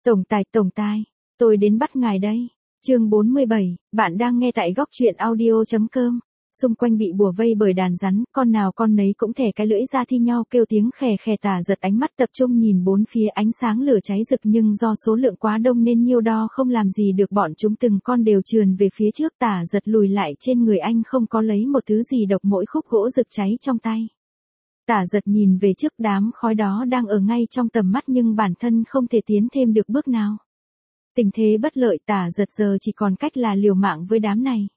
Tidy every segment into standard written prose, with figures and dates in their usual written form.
Tổng tài, tôi đến bắt ngài đây. Chương 47, bạn đang nghe tại góc truyện audio.com. Xung quanh bị bủa vây bởi đàn rắn, con nào con nấy cũng thè cái lưỡi ra thi nhau kêu tiếng khè khè. Tả Giật ánh mắt tập trung nhìn bốn phía, ánh sáng lửa cháy rực nhưng do số lượng quá đông nên nhiêu đo không làm gì được bọn chúng, từng con đều trườn về phía trước. Tả Giật lùi lại, trên người anh không có lấy một thứ gì độc, mỗi khúc gỗ rực cháy trong tay. Tả Giật nhìn về trước, đám khói đó đang ở ngay trong tầm mắt nhưng bản thân không thể tiến thêm được bước nào. Tình thế bất lợi, Tả Giật giờ chỉ còn cách là liều mạng với đám này.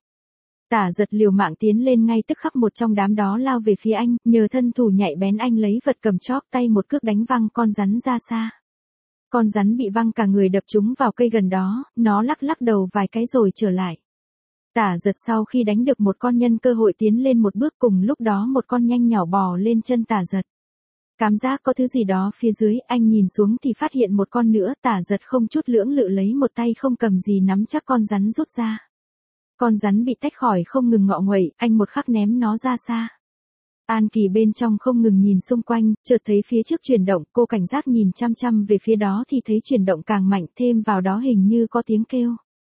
Tả Giật liều mạng tiến lên, ngay tức khắc một trong đám đó lao về phía anh, nhờ thân thủ nhạy bén anh lấy vật cầm chóp tay một cước đánh văng con rắn ra xa. Con rắn bị văng cả người đập trúng vào cây gần đó, nó lắc lắc đầu vài cái rồi trở lại. Tả Giật sau khi đánh được một con nhân cơ hội tiến lên một bước, cùng lúc đó một con nhanh nhỏ bò lên chân Tả Giật. Cảm giác có thứ gì đó phía dưới, anh nhìn xuống thì phát hiện một con nữa. Tả Giật không chút lưỡng lự lấy một tay không cầm gì nắm chắc con rắn rút ra. Con rắn bị tách khỏi không ngừng ngọ nguậy, anh một khắc ném nó ra xa. An Kỳ bên trong không ngừng nhìn xung quanh, chợt thấy phía trước chuyển động, cô cảnh giác nhìn chăm chăm về phía đó thì thấy chuyển động càng mạnh, thêm vào đó hình như có tiếng kêu.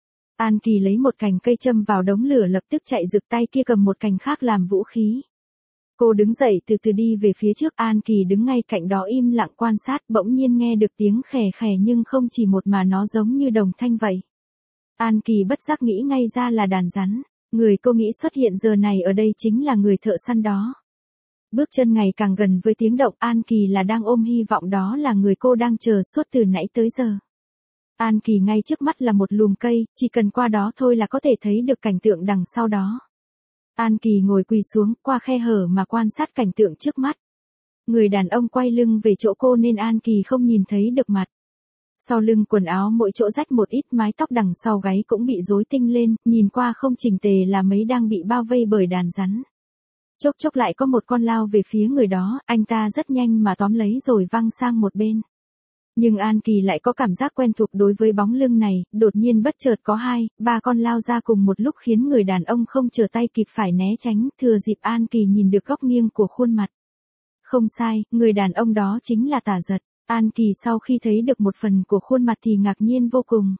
An Kỳ lấy một cành cây châm vào đống lửa, lập tức chạy rực, tay kia cầm một cành khác làm vũ khí. Cô đứng dậy từ từ đi về phía trước. An Kỳ đứng ngay cạnh đó im lặng quan sát, bỗng nhiên nghe được tiếng khè khè nhưng không chỉ một mà nó giống như đồng thanh vậy. An Kỳ bất giác nghĩ ngay ra là đàn rắn. Người cô nghĩ xuất hiện giờ này ở đây chính là người thợ săn đó. Bước chân ngày càng gần với tiếng động, An Kỳ là đang ôm hy vọng đó là người cô đang chờ suốt từ nãy tới giờ. An Kỳ ngay trước mắt là một lùm cây, chỉ cần qua đó thôi là có thể thấy được cảnh tượng đằng sau đó. An Kỳ ngồi quỳ xuống, qua khe hở mà quan sát cảnh tượng trước mắt. Người đàn ông quay lưng về chỗ cô nên An Kỳ không nhìn thấy được mặt. Sau lưng quần áo mỗi chỗ rách một ít, mái tóc đằng sau gáy cũng bị rối tinh lên, nhìn qua không chỉnh tề là mấy đang bị bao vây bởi đàn rắn. Chốc chốc lại có một con lao về phía người đó, anh ta rất nhanh mà tóm lấy rồi văng sang một bên. Nhưng An Kỳ lại có cảm giác quen thuộc đối với bóng lưng này, đột nhiên bất chợt có 2-3 con lao ra cùng một lúc khiến người đàn ông không trở tay kịp phải né tránh, thừa dịp An Kỳ nhìn được góc nghiêng của khuôn mặt. Không sai, người đàn ông đó chính là Tả Giật. An Kỳ sau khi thấy được một phần của khuôn mặt thì ngạc nhiên vô cùng.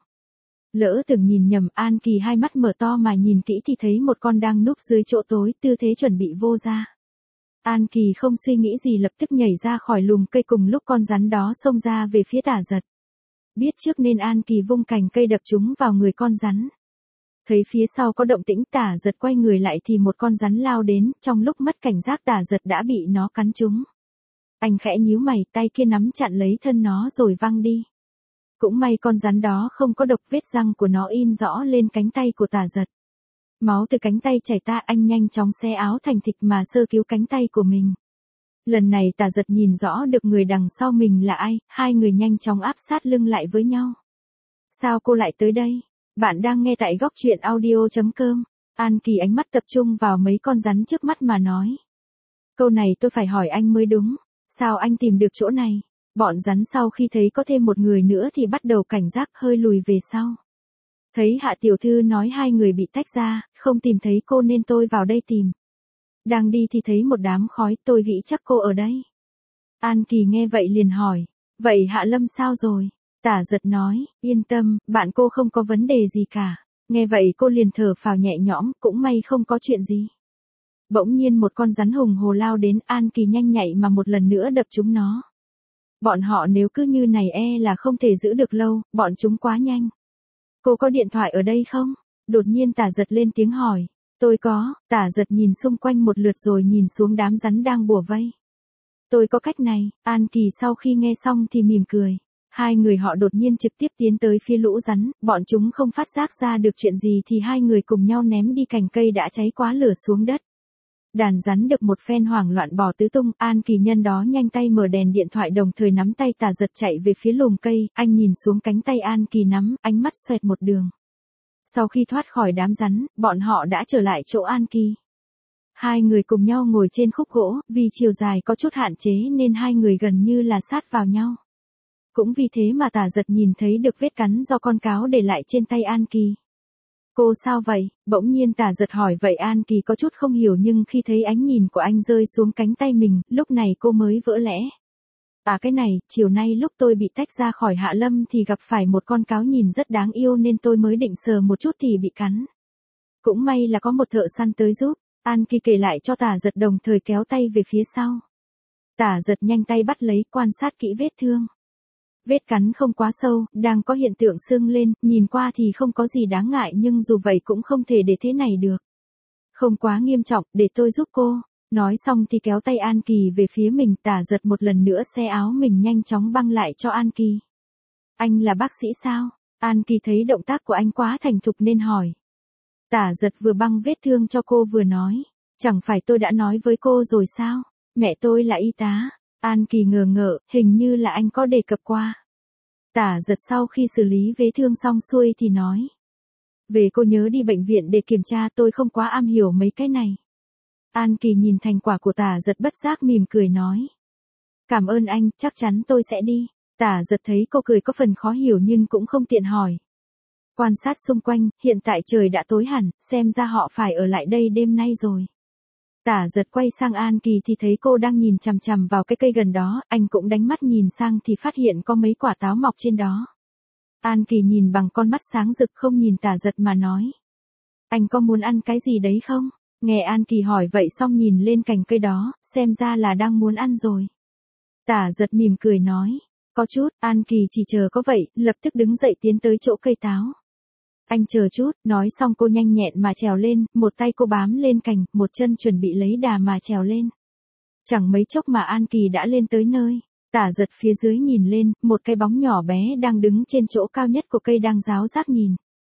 Lỡ từng nhìn nhầm, An Kỳ hai mắt mở to mà nhìn kỹ thì thấy một con đang núp dưới chỗ tối, tư thế chuẩn bị vô ra. An Kỳ không suy nghĩ gì lập tức nhảy ra khỏi lùm cây, cùng lúc con rắn đó xông ra về phía Tả Giật. Biết trước nên An Kỳ vung cành cây đập trúng vào người con rắn. Thấy phía sau có động tĩnh, Tả Giật quay người lại thì một con rắn lao đến, trong lúc mất cảnh giác Tả Giật đã bị nó cắn trúng. Anh khẽ nhíu mày, tay kia nắm chặn lấy thân nó rồi văng đi. Cũng may con rắn đó không có độc, vết răng của nó in rõ lên cánh tay của Tả Giật. Máu từ cánh tay chảy ra, anh nhanh chóng xé áo thành thịt mà sơ cứu cánh tay của mình. Lần này Tả Giật nhìn rõ được người đằng sau mình là ai, hai người nhanh chóng áp sát lưng lại với nhau. Sao cô lại tới đây? Bạn đang nghe tại góc truyện audio.com. An Kỳ ánh mắt tập trung vào mấy con rắn trước mắt mà nói. Câu này tôi phải hỏi anh mới đúng. Sao anh tìm được chỗ này? Bọn rắn sau khi thấy có thêm một người nữa thì bắt đầu cảnh giác, hơi lùi về sau. Thấy Hạ tiểu thư nói hai người bị tách ra, không tìm thấy cô nên tôi vào đây tìm. Đang đi thì thấy một đám khói, tôi nghĩ chắc cô ở đây. An Kỳ nghe vậy liền hỏi, vậy Hạ Lâm sao rồi? Tả Giật nói, yên tâm, bạn cô không có vấn đề gì cả. Nghe vậy cô liền thở phào nhẹ nhõm, cũng may không có chuyện gì. Bỗng nhiên một con rắn hùng hồ lao đến, An Kỳ nhanh nhạy mà một lần nữa đập trúng nó. Bọn họ nếu cứ như này là không thể giữ được lâu, bọn chúng quá nhanh. Cô có điện thoại ở đây không? Đột nhiên Tả Giật lên tiếng hỏi. Tôi có. Tả Giật nhìn xung quanh một lượt rồi nhìn xuống đám rắn đang bủa vây. Tôi có cách này. An Kỳ sau khi nghe xong thì mỉm cười. Hai người họ đột nhiên trực tiếp tiến tới phía lũ rắn, bọn chúng không phát giác ra được chuyện gì thì hai người cùng nhau ném đi cành cây đã cháy quá lửa xuống đất. Đàn rắn được một phen hoảng loạn bỏ tứ tung, An Kỳ nhân đó nhanh tay mở đèn điện thoại đồng thời nắm tay Tả Giật chạy về phía lùm cây, anh nhìn xuống cánh tay An Kỳ nắm, ánh mắt xoẹt một đường. Sau khi thoát khỏi đám rắn, bọn họ đã trở lại chỗ An Kỳ. Hai người cùng nhau ngồi trên khúc gỗ, vì chiều dài có chút hạn chế nên hai người gần như là sát vào nhau. Cũng vì thế mà Tả Giật nhìn thấy được vết cắn do con cáo để lại trên tay An Kỳ. Cô sao vậy? Bỗng nhiên Tả Giật hỏi vậy An Kỳ có chút không hiểu nhưng khi thấy ánh nhìn của anh rơi xuống cánh tay mình, lúc này cô mới vỡ lẽ. À cái này, chiều nay lúc tôi bị tách ra khỏi Hạ Lâm thì gặp phải một con cáo nhìn rất đáng yêu nên tôi mới định sờ một chút thì bị cắn. Cũng may là có một thợ săn tới giúp. An Kỳ kể lại cho Tả Giật đồng thời kéo tay về phía sau. Tả Giật nhanh tay bắt lấy, quan sát kỹ vết thương. Vết cắn không quá sâu, đang có hiện tượng sưng lên, nhìn qua thì không có gì đáng ngại nhưng dù vậy cũng không thể để thế này được. Không quá nghiêm trọng, để tôi giúp cô. Nói xong thì kéo tay An Kỳ về phía mình. Tả Giật một lần nữa xe áo mình nhanh chóng băng lại cho An Kỳ. Anh là bác sĩ sao? An Kỳ thấy động tác của anh quá thành thục nên hỏi. Tả Giật vừa băng vết thương cho cô vừa nói. Chẳng phải tôi đã nói với cô rồi sao? Mẹ tôi là y tá. An Kỳ ngờ ngợ, hình như là anh có đề cập qua. Tả Giật sau khi xử lý vết thương xong xuôi thì nói. Về cô nhớ đi bệnh viện để kiểm tra, tôi không quá am hiểu mấy cái này. An Kỳ nhìn thành quả của Tả Giật bất giác mỉm cười nói. Cảm ơn anh, chắc chắn tôi sẽ đi. Tả Giật thấy cô cười có phần khó hiểu nhưng cũng không tiện hỏi. Quan sát xung quanh, hiện tại trời đã tối hẳn, xem ra họ phải ở lại đây đêm nay rồi. Tả Giật quay sang An Kỳ thì thấy cô đang nhìn chằm chằm vào cái cây gần đó, anh cũng đánh mắt nhìn sang thì phát hiện có mấy quả táo mọc trên đó. An Kỳ nhìn bằng con mắt sáng rực không nhìn Tả Giật mà nói. Anh có muốn ăn cái gì đấy không? Nghe An Kỳ hỏi vậy xong nhìn lên cành cây đó, xem ra là đang muốn ăn rồi. Tả Giật mỉm cười nói. Có chút, An Kỳ chỉ chờ có vậy, lập tức đứng dậy tiến tới chỗ cây táo. Anh chờ chút, nói xong cô nhanh nhẹn mà trèo lên, một tay cô bám lên cành, một chân chuẩn bị lấy đà mà trèo lên. Chẳng mấy chốc mà An Kỳ đã lên tới nơi. Tả Giật phía dưới nhìn lên, một cái bóng nhỏ bé đang đứng trên chỗ cao nhất của cây đang ráo rác nhìn.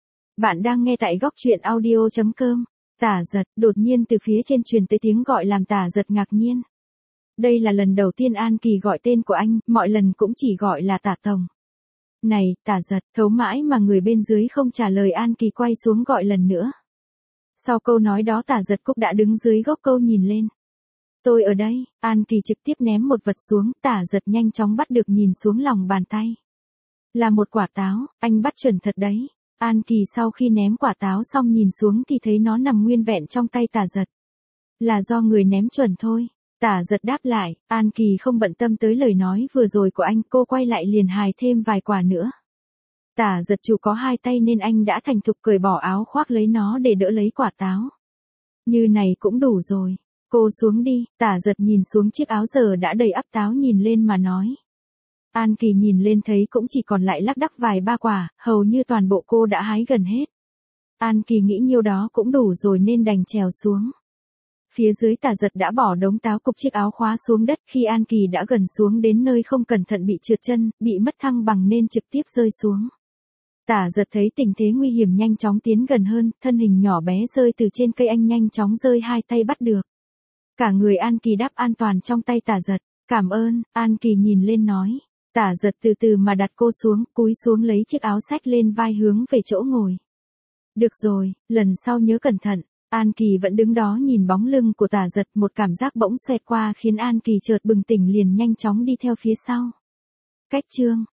Bạn đang nghe tại góc truyện audio.com. Tả Giật, đột nhiên từ phía trên truyền tới tiếng gọi làm Tả Giật ngạc nhiên. Đây là lần đầu tiên An Kỳ gọi tên của anh, mọi lần cũng chỉ gọi là Tả Tổng. Này, Tả Giật, thấu mãi mà người bên dưới không trả lời. An Kỳ quay xuống gọi lần nữa. Sau câu nói đó Tả Giật cũng đã đứng dưới gốc cây nhìn lên. Tôi ở đây. An Kỳ trực tiếp ném một vật xuống, Tả Giật nhanh chóng bắt được nhìn xuống lòng bàn tay. Là một quả táo, anh bắt chuẩn thật đấy. An Kỳ sau khi ném quả táo xong nhìn xuống thì thấy nó nằm nguyên vẹn trong tay Tả Giật. Là do người ném chuẩn thôi. Tả Giật đáp lại, An Kỳ không bận tâm tới lời nói vừa rồi của anh, cô quay lại liền hài thêm vài quả nữa. Tả Giật chủ có hai tay nên anh đã thành thục cởi bỏ áo khoác lấy nó để đỡ lấy quả táo. Như này cũng đủ rồi. Cô xuống đi. Tả Giật nhìn xuống chiếc áo giờ đã đầy ắp táo nhìn lên mà nói. An Kỳ nhìn lên thấy cũng chỉ còn lại lác đác vài ba quả, hầu như toàn bộ cô đã hái gần hết. An Kỳ nghĩ nhiêu đó cũng đủ rồi nên đành trèo xuống. Phía dưới Tả Giật đã bỏ đống táo cục chiếc áo khóa xuống đất. Khi An Kỳ đã gần xuống đến nơi không cẩn thận bị trượt chân, bị mất thăng bằng nên trực tiếp rơi xuống. Tả Giật thấy tình thế nguy hiểm nhanh chóng tiến gần hơn, thân hình nhỏ bé rơi từ trên cây, anh nhanh chóng giơ hai tay bắt được. Cả người An Kỳ đáp an toàn trong tay Tả Giật. Cảm ơn. An Kỳ nhìn lên nói. Tả Giật từ từ mà đặt cô xuống, cúi xuống lấy chiếc áo xách lên vai hướng về chỗ ngồi. Được rồi, lần sau nhớ cẩn thận. An Kỳ vẫn đứng đó nhìn bóng lưng của Tả Giật, một cảm giác bỗng xoẹt qua khiến An Kỳ chợt bừng tỉnh liền nhanh chóng đi theo phía sau. Cách chương